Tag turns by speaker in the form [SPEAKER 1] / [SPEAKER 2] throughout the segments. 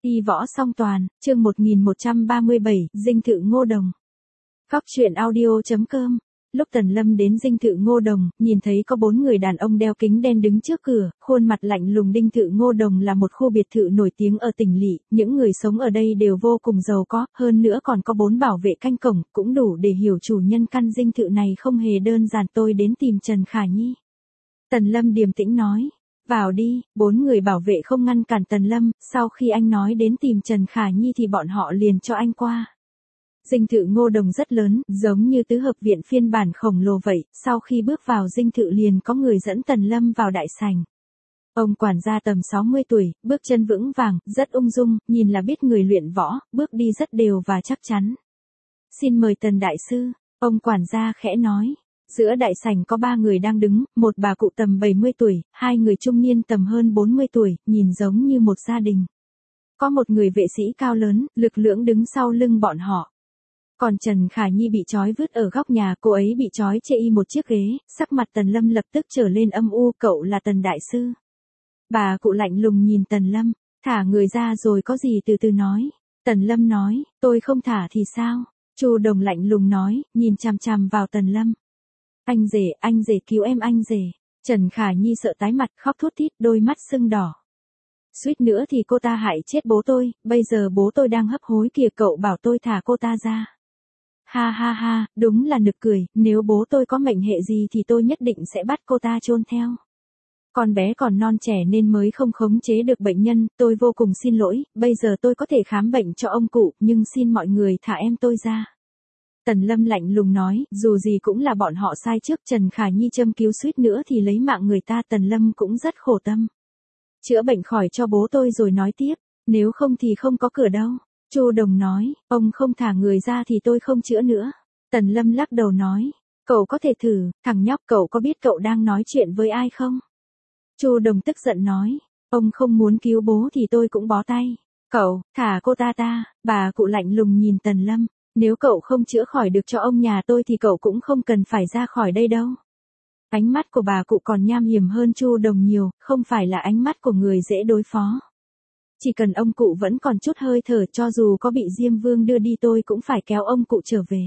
[SPEAKER 1] Y võ song toàn, chương 1137, dinh thự Ngô Đồng. Góc truyện audio.com. Lúc Tần Lâm đến dinh thự Ngô Đồng, nhìn thấy có 4 người đàn ông đeo kính đen đứng trước cửa, khuôn mặt lạnh lùng. Dinh thự Ngô Đồng là một khu biệt thự nổi tiếng ở tỉnh lỵ, những người sống ở đây đều vô cùng giàu có, hơn nữa còn có 4 bảo vệ canh cổng, cũng đủ để hiểu chủ nhân căn dinh thự này không hề đơn giản. Tôi đến tìm Trần Khả Nhi. Tần Lâm điềm tĩnh nói. Vào đi. 4 người bảo vệ không ngăn cản Tần Lâm, sau khi anh nói đến tìm Trần Khả Nhi thì bọn họ liền cho anh qua. Dinh thự Ngô Đồng rất lớn, giống như tứ hợp viện phiên bản khổng lồ vậy, sau khi bước vào dinh thự liền có người dẫn Tần Lâm vào đại sảnh. Ông quản gia tầm 60 tuổi, bước chân vững vàng, rất ung dung, nhìn là biết người luyện võ, bước đi rất đều và chắc chắn. Xin mời Tần đại sư, ông quản gia khẽ nói. Giữa đại sảnh có 3 người đang đứng, một bà cụ tầm 70 tuổi, 2 người trung niên tầm hơn 40 tuổi, nhìn giống như một gia đình. Có một người vệ sĩ cao lớn, lực lưỡng đứng sau lưng bọn họ. Còn Trần Khả Nhi bị trói vứt ở góc nhà, cô ấy bị trói chê y một chiếc ghế, sắc mặt Tần Lâm lập tức trở lên âm u. Cậu là Tần đại sư. Bà cụ lạnh lùng nhìn Tần Lâm, thả người ra rồi có gì từ từ nói. Tần Lâm nói, tôi không thả thì sao? Chu Đồng lạnh lùng nói, nhìn chằm chằm vào Tần Lâm. Anh rể cứu em anh rể. Trần Khả Nhi sợ tái mặt, khóc thút thít, đôi mắt sưng đỏ. Suýt nữa thì cô ta hại chết bố tôi, bây giờ bố tôi đang hấp hối kìa, cậu bảo tôi thả cô ta ra. Ha ha ha, đúng là nực cười, nếu bố tôi có mệnh hệ gì thì tôi nhất định sẽ bắt cô ta chôn theo. Con bé còn non trẻ nên mới không khống chế được bệnh nhân, tôi vô cùng xin lỗi, bây giờ tôi có thể khám bệnh cho ông cụ, nhưng xin mọi người thả em tôi ra. Tần Lâm lạnh lùng nói, dù gì cũng là bọn họ sai trước. Trần Khả Nhi châm cứu suýt nữa thì lấy mạng người ta, Tần Lâm cũng rất khổ tâm. Chữa bệnh khỏi cho bố tôi rồi nói tiếp, nếu không thì không có cửa đâu. Chu Đồng nói, ông không thả người ra thì tôi không chữa nữa. Tần Lâm lắc đầu nói, cậu có thể thử, thằng nhóc, cậu có biết cậu đang nói chuyện với ai không? Chu Đồng tức giận nói, ông không muốn cứu bố thì tôi cũng bó tay. Cậu, thả cô ta. Bà cụ lạnh lùng nhìn Tần Lâm. Nếu cậu không chữa khỏi được cho ông nhà tôi thì cậu cũng không cần phải ra khỏi đây đâu. Ánh mắt của bà cụ còn nham hiểm hơn Chu Đồng nhiều, không phải là ánh mắt của người dễ đối phó. Chỉ cần ông cụ vẫn còn chút hơi thở, cho dù có bị Diêm Vương đưa đi tôi cũng phải kéo ông cụ trở về.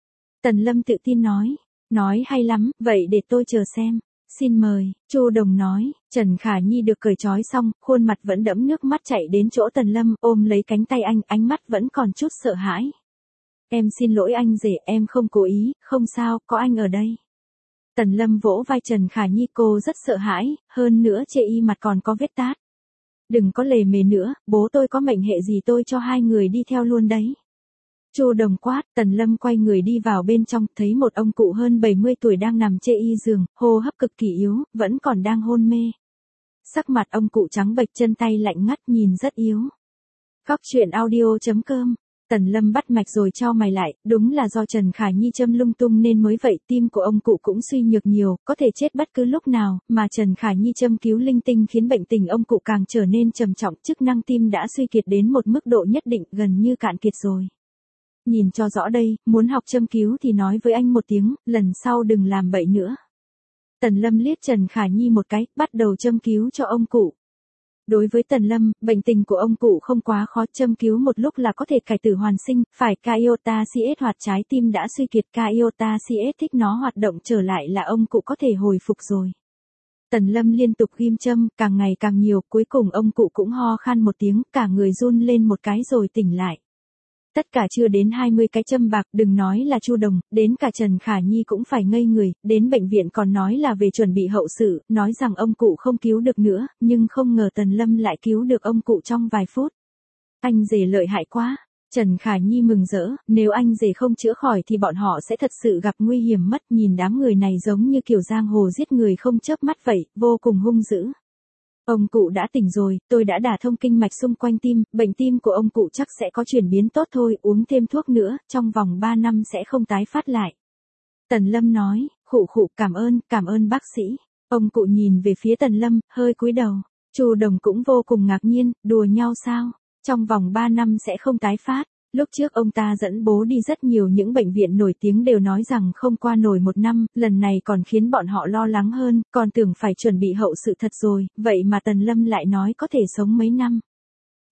[SPEAKER 1] Tần Lâm tự tin nói hay lắm, vậy để tôi chờ xem. Xin mời. Chu Đồng nói. Trần Khả Nhi được cởi trói xong, khuôn mặt vẫn đẫm nước mắt, chạy đến chỗ Tần Lâm, ôm lấy cánh tay anh, ánh mắt vẫn còn chút sợ hãi. Em xin lỗi anh rể, em không cố ý, không sao, có anh ở đây. Tần Lâm vỗ vai Trần Khả Nhi, cô rất sợ hãi, hơn nữa chê y mặt còn có vết tát. Đừng có lề mề nữa, bố tôi có mệnh hệ gì tôi cho hai người đi theo luôn đấy. Chu Đồng quát. Tần Lâm quay người đi vào bên trong, thấy một ông cụ hơn 70 tuổi đang nằm chê y giường, hô hấp cực kỳ yếu, vẫn còn đang hôn mê. Sắc mặt ông cụ trắng bệch, chân tay lạnh ngắt, nhìn rất yếu. Góc truyện audio.com. Tần Lâm bắt mạch rồi chau mày lại, đúng là do Trần Khả Nhi châm lung tung nên mới vậy, tim của ông cụ cũng suy nhược nhiều, có thể chết bất cứ lúc nào, mà Trần Khả Nhi châm cứu linh tinh khiến bệnh tình ông cụ càng trở nên trầm trọng, chức năng tim đã suy kiệt đến một mức độ nhất định, gần như cạn kiệt rồi. Nhìn cho rõ đây, muốn học châm cứu thì nói với anh một tiếng, lần sau đừng làm bậy nữa. Tần Lâm liếc Trần Khả Nhi một cái, bắt đầu châm cứu cho ông cụ. Đối với Tần Lâm, bệnh tình của ông cụ không quá khó, châm cứu một lúc là có thể cải tử hoàn sinh, phải Caiotacid hoặc trái tim đã suy kiệt, Caiotacid thích nó hoạt động trở lại là ông cụ có thể hồi phục rồi. Tần Lâm liên tục ghim châm, càng ngày càng nhiều, cuối cùng ông cụ cũng ho khan một tiếng, cả người run lên một cái rồi tỉnh lại. Tất cả chưa đến 20 cái châm bạc, đừng nói là Chu Đồng, đến cả Trần Khả Nhi cũng phải ngây người, đến bệnh viện còn nói là về chuẩn bị hậu sự, nói rằng ông cụ không cứu được nữa, nhưng không ngờ Tần Lâm lại cứu được ông cụ trong vài phút. Anh rể lợi hại quá. Trần Khả Nhi mừng rỡ, nếu anh rể không chữa khỏi thì bọn họ sẽ thật sự gặp nguy hiểm mất, nhìn đám người này giống như kiểu giang hồ giết người không chớp mắt vậy, vô cùng hung dữ. Ông cụ đã tỉnh rồi, tôi đã đả thông kinh mạch xung quanh tim, bệnh tim của ông cụ chắc sẽ có chuyển biến tốt thôi, uống thêm thuốc nữa, trong vòng 3 năm sẽ không tái phát lại. Tần Lâm nói, khụ, cảm ơn bác sĩ. Ông cụ nhìn về phía Tần Lâm, hơi cúi đầu. Chu Đồng cũng vô cùng ngạc nhiên, đùa nhau sao? Trong vòng 3 năm sẽ không tái phát. Lúc trước ông ta dẫn bố đi rất nhiều những bệnh viện nổi tiếng đều nói rằng không qua nổi 1 năm, lần này còn khiến bọn họ lo lắng hơn, còn tưởng phải chuẩn bị hậu sự thật rồi, vậy mà Tần Lâm lại nói có thể sống mấy năm.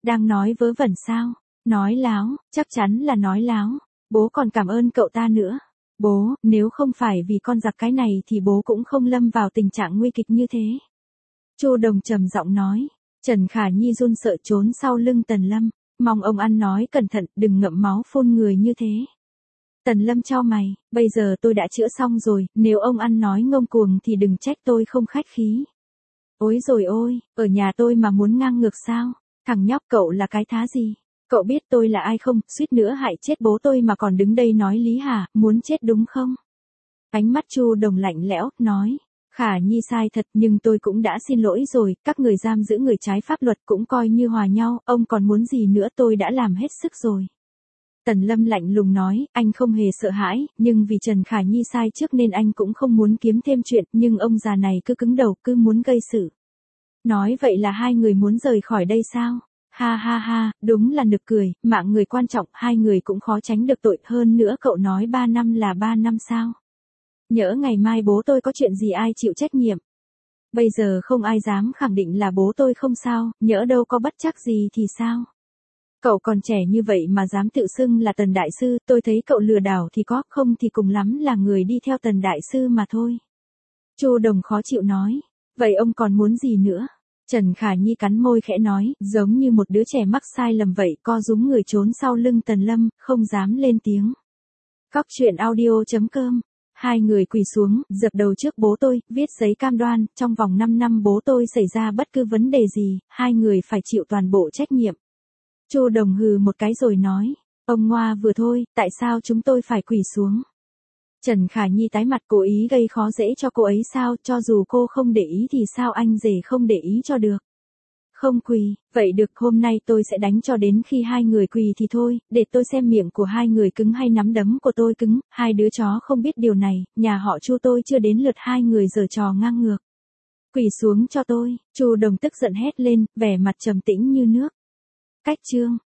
[SPEAKER 1] Đang nói vớ vẩn sao? Nói láo, chắc chắn là nói láo. Bố còn cảm ơn cậu ta nữa. Bố, nếu không phải vì con giặc cái này thì bố cũng không lâm vào tình trạng nguy kịch như thế. Chu Đồng trầm giọng nói. Trần Khả Nhi run sợ trốn sau lưng Tần Lâm. Mong ông ăn nói cẩn thận, đừng ngậm máu phun người như thế. Tần Lâm chau mày, bây giờ tôi đã chữa xong rồi, nếu ông ăn nói ngông cuồng thì đừng trách tôi không khách khí. Ôi rồi ôi, ở nhà tôi mà muốn ngang ngược sao? Thằng nhóc cậu là cái thá gì? Cậu biết tôi là ai không, suýt nữa hại chết bố tôi mà còn đứng đây nói lý hả, muốn chết đúng không? Ánh mắt Chu Đồng lạnh lẽo, nói. Khả Nhi sai thật nhưng tôi cũng đã xin lỗi rồi, các người giam giữ người trái pháp luật cũng coi như hòa nhau, ông còn muốn gì nữa tôi đã làm hết sức rồi. Tần Lâm lạnh lùng nói, anh không hề sợ hãi, nhưng vì Trần Khả Nhi sai trước nên anh cũng không muốn kiếm thêm chuyện, nhưng ông già này cứ cứng đầu, cứ muốn gây sự. Nói vậy là hai người muốn rời khỏi đây sao? Ha ha ha, đúng là nực cười, mạng người quan trọng, hai người cũng khó tránh được tội, hơn nữa cậu nói 3 năm là 3 năm sao? Nhỡ ngày mai bố tôi có chuyện gì ai chịu trách nhiệm? Bây giờ không ai dám khẳng định là bố tôi không sao, nhỡ đâu có bất trắc gì thì sao? Cậu còn trẻ như vậy mà dám tự xưng là Tần Đại Sư, tôi thấy cậu lừa đảo thì có, không thì cùng lắm là người đi theo Tần Đại Sư mà thôi. Chu Đồng khó chịu nói, vậy ông còn muốn gì nữa? Trần Khả Nhi cắn môi khẽ nói, giống như một đứa trẻ mắc sai lầm vậy, co rúm người trốn sau lưng Tần Lâm, không dám lên tiếng. Cóc truyện audio.com. Hai người quỳ xuống, dập đầu trước bố tôi, viết giấy cam đoan, trong vòng 5 năm bố tôi xảy ra bất cứ vấn đề gì, hai người phải chịu toàn bộ trách nhiệm. Chu Đồng hừ một cái rồi nói, ông ngoa vừa thôi, tại sao chúng tôi phải quỳ xuống? Trần Khả Nhi tái mặt, cố ý gây khó dễ cho cô ấy sao, cho dù cô không để ý thì sao anh rể không để ý cho được. Không quỳ, vậy được, hôm nay tôi sẽ đánh cho đến khi hai người quỳ thì thôi, để tôi xem miệng của hai người cứng hay nắm đấm của tôi cứng, hai đứa chó không biết điều này, nhà họ Chu tôi chưa đến lượt hai người giở trò ngang ngược. Quỳ xuống cho tôi, Chu Đồng tức giận hét lên, vẻ mặt trầm tĩnh như nước. Cách chương